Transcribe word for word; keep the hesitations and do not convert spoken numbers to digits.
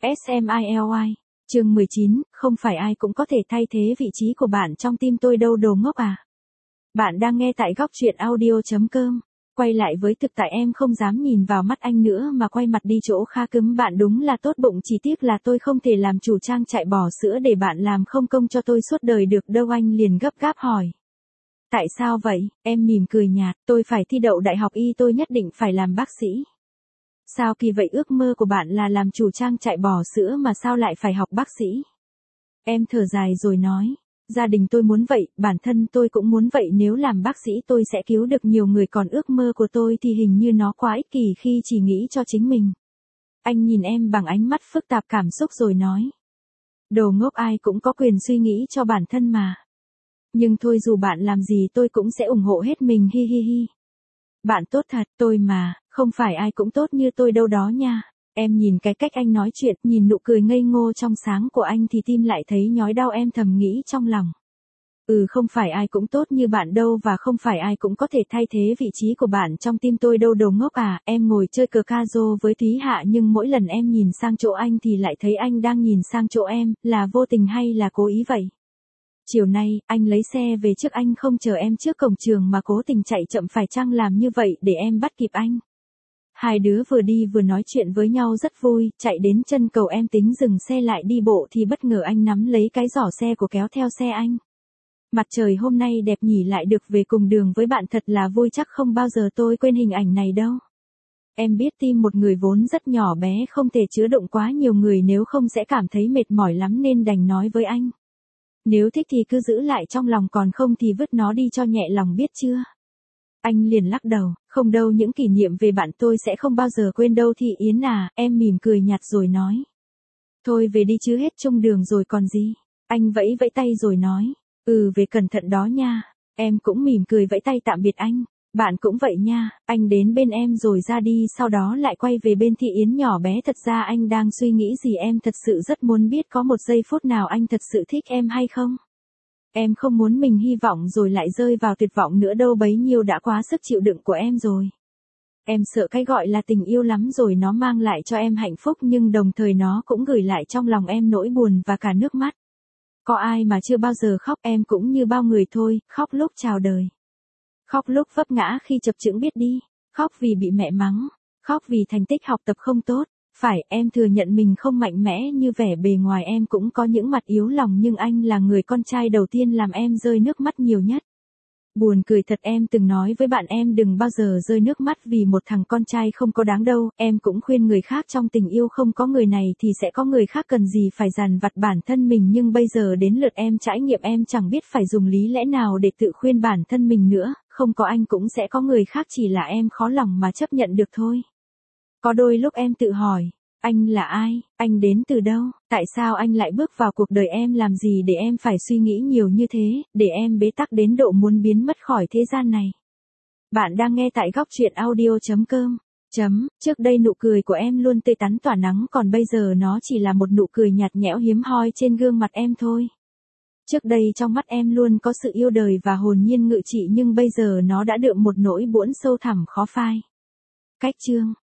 Smiley. Chương mười chín, không phải ai cũng có thể thay thế vị trí của bạn trong tim tôi đâu đồ ngốc à. Bạn đang nghe tại góc truyện audio chấm com. Quay lại với thực tại em không dám nhìn vào mắt anh nữa mà quay mặt đi chỗ kha cứng. Bạn đúng là tốt bụng, chỉ tiếc là tôi không thể làm chủ trang trại bò sữa để bạn làm không công cho tôi suốt đời được đâu. Anh liền gấp gáp hỏi. Tại sao vậy? Em mỉm cười nhạt, tôi phải thi đậu đại học y, tôi nhất định phải làm bác sĩ. Sao kỳ vậy, ước mơ của bạn là làm chủ trang trại bò sữa mà sao lại phải học bác sĩ? Em thở dài rồi nói, gia đình tôi muốn vậy, bản thân tôi cũng muốn vậy, nếu làm bác sĩ tôi sẽ cứu được nhiều người, còn ước mơ của tôi thì hình như nó quá ích kỷ khi chỉ nghĩ cho chính mình. Anh nhìn em bằng ánh mắt phức tạp cảm xúc rồi nói. Đồ ngốc, ai cũng có quyền suy nghĩ cho bản thân mà. Nhưng thôi, dù bạn làm gì tôi cũng sẽ ủng hộ hết mình, hi hi hi. Bạn tốt thật, tôi mà, không phải ai cũng tốt như tôi đâu đó nha. Em nhìn cái cách anh nói chuyện, nhìn nụ cười ngây ngô trong sáng của anh thì tim lại thấy nhói đau, em thầm nghĩ trong lòng. Ừ, không phải ai cũng tốt như bạn đâu, và không phải ai cũng có thể thay thế vị trí của bạn trong tim tôi đâu đồ ngốc à. Em ngồi chơi cờ ca rô với Thúy Hạ, nhưng mỗi lần em nhìn sang chỗ anh thì lại thấy anh đang nhìn sang chỗ em, là vô tình hay là cố ý vậy? Chiều nay, anh lấy xe về trước, anh không chờ em trước cổng trường mà cố tình chạy chậm, phải chăng làm như vậy để em bắt kịp anh? Hai đứa vừa đi vừa nói chuyện với nhau rất vui, chạy đến chân cầu em tính dừng xe lại đi bộ thì bất ngờ anh nắm lấy cái giỏ xe của kéo theo xe anh. Mặt trời hôm nay đẹp nhỉ, lại được về cùng đường với bạn thật là vui, chắc không bao giờ tôi quên hình ảnh này đâu. Em biết tim một người vốn rất nhỏ bé, không thể chứa đựng quá nhiều người, nếu không sẽ cảm thấy mệt mỏi lắm, nên đành nói với anh. Nếu thích thì cứ giữ lại trong lòng, còn không thì vứt nó đi cho nhẹ lòng, biết chưa? Anh liền lắc đầu, không đâu, những kỷ niệm về bạn tôi sẽ không bao giờ quên đâu Thị Yến à. Em mỉm cười nhạt rồi nói. Thôi về đi chứ, hết chung đường rồi còn gì. Anh vẫy vẫy tay rồi nói. Ừ, về cẩn thận đó nha. Em cũng mỉm cười vẫy tay tạm biệt anh. Bạn cũng vậy nha. Anh đến bên em rồi ra đi, sau đó lại quay về bên Thị Yến nhỏ bé. Thật ra anh đang suy nghĩ gì, em thật sự rất muốn biết có một giây phút nào anh thật sự thích em hay không? Em không muốn mình hy vọng rồi lại rơi vào tuyệt vọng nữa đâu, bấy nhiêu đã quá sức chịu đựng của em rồi. Em sợ cái gọi là tình yêu lắm rồi, nó mang lại cho em hạnh phúc nhưng đồng thời nó cũng gửi lại trong lòng em nỗi buồn và cả nước mắt. Có ai mà chưa bao giờ khóc, em cũng như bao người thôi, khóc lúc chào đời. Khóc lúc vấp ngã khi chập chững biết đi, khóc vì bị mẹ mắng, khóc vì thành tích học tập không tốt. Phải, em thừa nhận mình không mạnh mẽ như vẻ bề ngoài, em cũng có những mặt yếu lòng, nhưng anh là người con trai đầu tiên làm em rơi nước mắt nhiều nhất. Buồn cười thật, em từng nói với bạn em đừng bao giờ rơi nước mắt vì một thằng con trai không có đáng đâu, em cũng khuyên người khác trong tình yêu không có người này thì sẽ có người khác, cần gì phải dằn vặt bản thân mình, nhưng bây giờ đến lượt em trải nghiệm, em chẳng biết phải dùng lý lẽ nào để tự khuyên bản thân mình nữa, không có anh cũng sẽ có người khác, chỉ là em khó lòng mà chấp nhận được thôi. Có đôi lúc em tự hỏi, anh là ai, anh đến từ đâu, tại sao anh lại bước vào cuộc đời em, làm gì để em phải suy nghĩ nhiều như thế, để em bế tắc đến độ muốn biến mất khỏi thế gian này. Bạn đang nghe tại góc truyện audio chấm com. Chấm, trước đây nụ cười của em luôn tươi tắn tỏa nắng, còn bây giờ nó chỉ là một nụ cười nhạt nhẽo hiếm hoi trên gương mặt em thôi. Trước đây trong mắt em luôn có sự yêu đời và hồn nhiên ngự trị, nhưng bây giờ nó đã đượm một nỗi buồn sâu thẳm khó phai. Cách chương